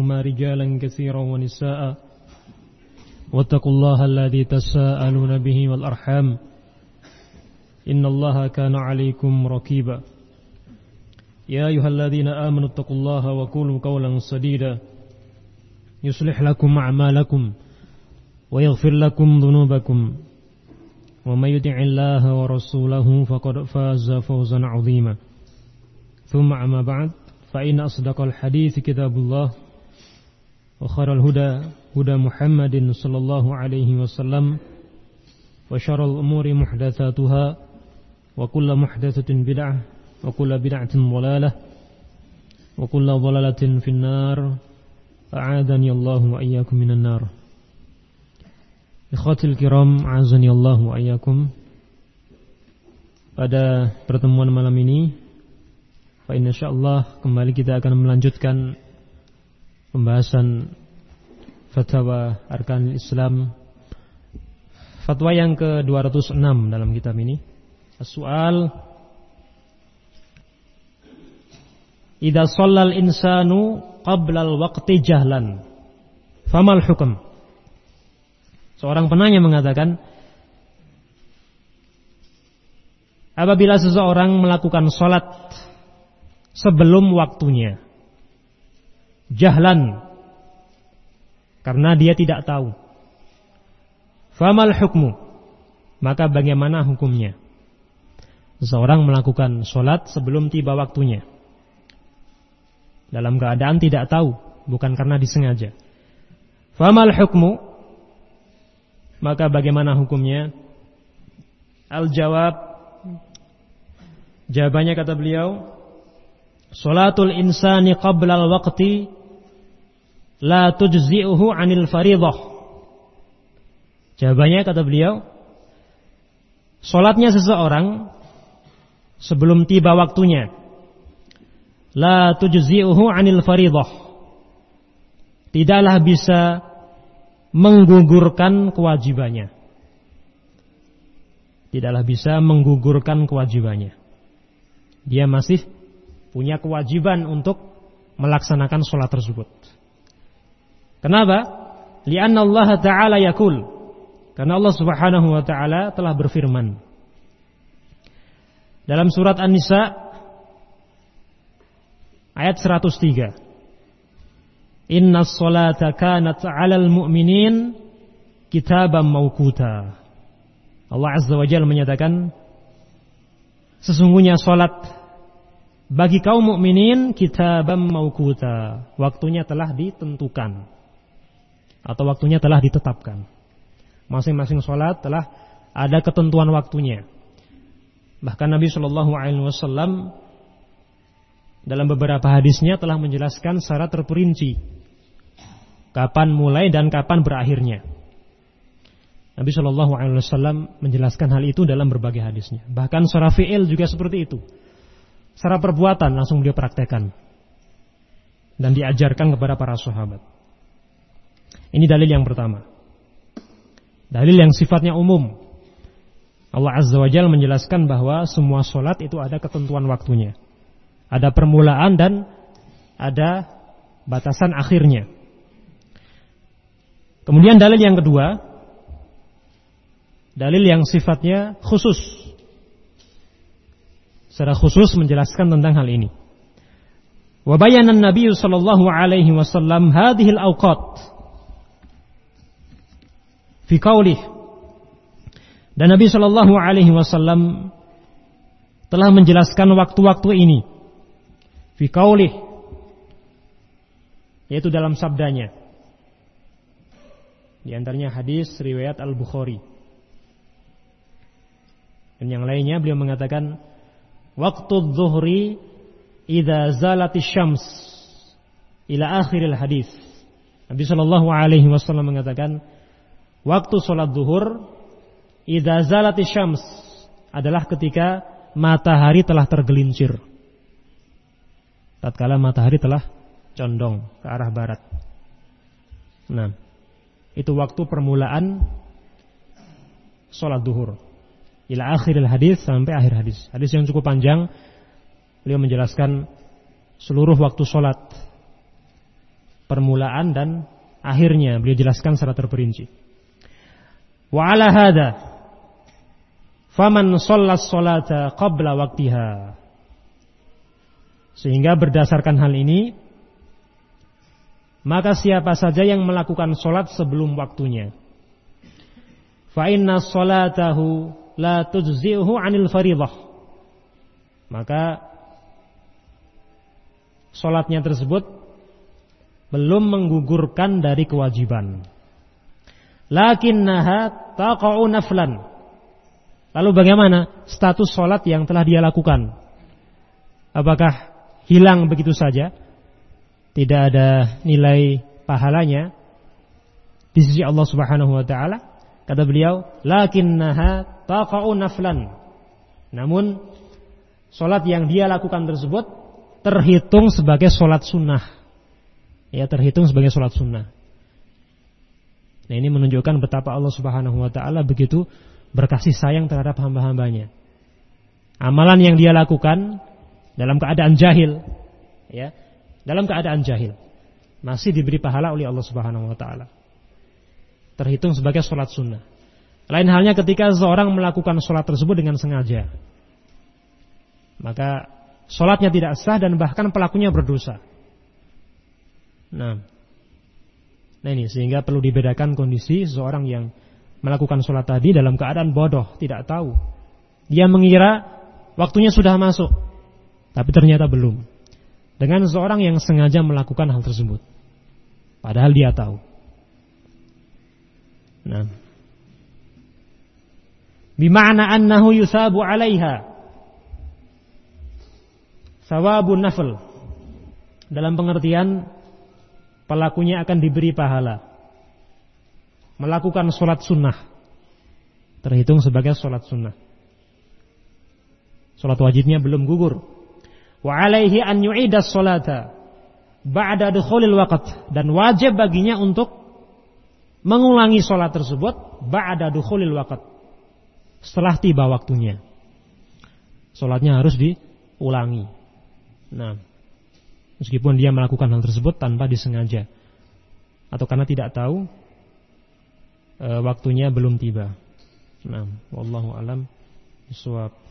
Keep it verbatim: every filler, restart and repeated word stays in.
منهما رجالا كثيرا ونساء واتقوا الله الذي تساءلون به والأرحام إن الله كان عليكم رقيبا يا أيها الذين آمنوا اتقوا الله وقولوا قولا سديدا يصلح لكم أعمالكم ويغفر لكم ذنوبكم ومن يطع الله ورسوله فقد فاز فوزا عظيما ثم أما بعد فإن أصدق الحديث كتاب الله وخير الهدى هدى محمد صلى الله عليه وسلم وشر الأمور محدثاتها وكل محدثة بدعة وكل بدعة ضلالة وكل ضلالة في النار أعاذني الله وإياكم من النار. Ikhwatul kiram, a'azani Allah wa iyyakum. Pada pertemuan malam ini, fa insyaallah kembali kita akan melanjutkan pembahasan fatwa arkanul Islam, fatwa yang ke dua ratus enam dalam kitab ini. As-su'al: idza shallal insanu qabla al-waqti jahlan, famal hukm? Seorang penanya mengatakan, apabila seseorang melakukan sholat sebelum waktunya, jahlan, karena dia tidak tahu, famal hukmu? Maka bagaimana hukumnya? Seseorang melakukan sholat sebelum tiba waktunya, dalam keadaan tidak tahu, bukan karena disengaja. Famal hukmu? Maka bagaimana hukumnya? Al-jawab, jawabannya kata beliau, sholatul insani qabla al-waqti la tujzi'uhu 'anil fariḍah. Jawabannya kata beliau, sholatnya seseorang sebelum tiba waktunya la tujzi'uhu 'anil fariḍah, tidaklah bisa menggugurkan kewajibannya. Tidaklah bisa menggugurkan kewajibannya. Dia masih punya kewajiban untuk melaksanakan sholat tersebut. Kenapa? Li'anna Allah Ta'ala yaqul, karena Allah Subhanahu wa Ta'ala telah berfirman dalam surat An-Nisa ayat seratus tiga, Inna sholata kanat 'alal mu'minin kitaban mawquta. Allah Azza wa Jalla menyatakan, sesungguhnya sholat bagi kaum mukminin kitaban mawquta, waktunya telah ditentukan atau waktunya telah ditetapkan. Masing-masing sholat telah ada ketentuan waktunya. Bahkan Nabi Shallallahu Alaihi Wasallam dalam beberapa hadisnya telah menjelaskan secara terperinci kapan mulai dan kapan berakhirnya. Nabi Shallallahu Alaihi Wasallam menjelaskan hal itu dalam berbagai hadisnya. Bahkan secara fi'il juga seperti itu. Secara perbuatan langsung beliau praktekkan dan diajarkan kepada para sahabat. Ini dalil yang pertama. Dalil yang sifatnya umum. Allah Azza wa Jalla menjelaskan bahwa semua sholat itu ada ketentuan waktunya. Ada permulaan dan ada batasan akhirnya. Kemudian dalil yang kedua, dalil yang sifatnya khusus. Secara khusus menjelaskan tentang hal ini. Wa bayyana an-nabiy sallallahu alaihi wasallam hadhihi al-awqat fi qawlihi. Dan Nabi sallallahu alaihi wasallam telah menjelaskan waktu-waktu ini fi qawlihi, yaitu dalam sabdanya. Di antaranya hadis riwayat Al-Bukhari. Dan yang lainnya beliau mengatakan, waktu zuhri idza zalatis syams ila akhiril hadis. Nabi sallallahu alaihi wasallam mengatakan, waktu salat zuhur idza zalatis syams adalah ketika matahari telah tergelincir. Tatkala matahari telah condong ke arah barat. Nah, itu waktu permulaan salat zuhur. Ila akhiril hadis, sampai akhir hadis. Hadis yang cukup panjang. Beliau menjelaskan seluruh waktu salat permulaan dan akhirnya, beliau jelaskan secara terperinci. Wa ala hadza faman shallas sholata qabla waqtiha. Sehingga berdasarkan hal ini, maka siapa saja yang melakukan sholat sebelum waktunya, fa inna sholatahu la tujzi'uhu 'anil fardhah, maka sholatnya tersebut belum menggugurkan dari kewajiban. Lakinnaha taqa'u naflan. Lalu bagaimana status sholat yang telah dia lakukan? Apakah hilang begitu saja? Tidak ada nilai pahalanya di sisi Allah Subhanahu wa taala? Kata beliau, lakinnaha taqa'u naflan. Namun sholat yang dia lakukan tersebut terhitung sebagai sholat sunnah. Ya, terhitung sebagai sholat sunnah. Nah, ini menunjukkan betapa Allah Subhanahu wa taala begitu berkasih sayang terhadap hamba-hambanya. Amalan yang dia lakukan dalam keadaan jahil, ya, dalam keadaan jahil, masih diberi pahala oleh Allah Subhanahu wa taala. Terhitung sebagai sholat sunnah. Lain halnya ketika seorang melakukan sholat tersebut dengan sengaja, maka sholatnya tidak sah dan bahkan pelakunya berdosa. Nah, nah ini sehingga perlu dibedakan kondisi seseorang yang melakukan sholat tadi dalam keadaan bodoh, tidak tahu. Dia mengira waktunya sudah masuk, tapi ternyata belum. Dengan seseorang yang sengaja melakukan hal tersebut, padahal dia tahu. Nah, bima'na annahu yusabu 'alaiha sawabun nafl, dalam pengertian pelakunya akan diberi pahala melakukan sholat sunnah, terhitung sebagai sholat sunnah. Sholat wajibnya belum gugur. Wa alaihi an yu'idas sholata ba'da dukhulil waqt, dan wajib baginya untuk mengulangi sholat tersebut ba'da dukhulil waqt, setelah tiba waktunya. Sholatnya harus diulangi. Nah, meskipun dia melakukan hal tersebut tanpa disengaja atau karena tidak tahu e, waktunya belum tiba. Nah, wallahu alam bishawab.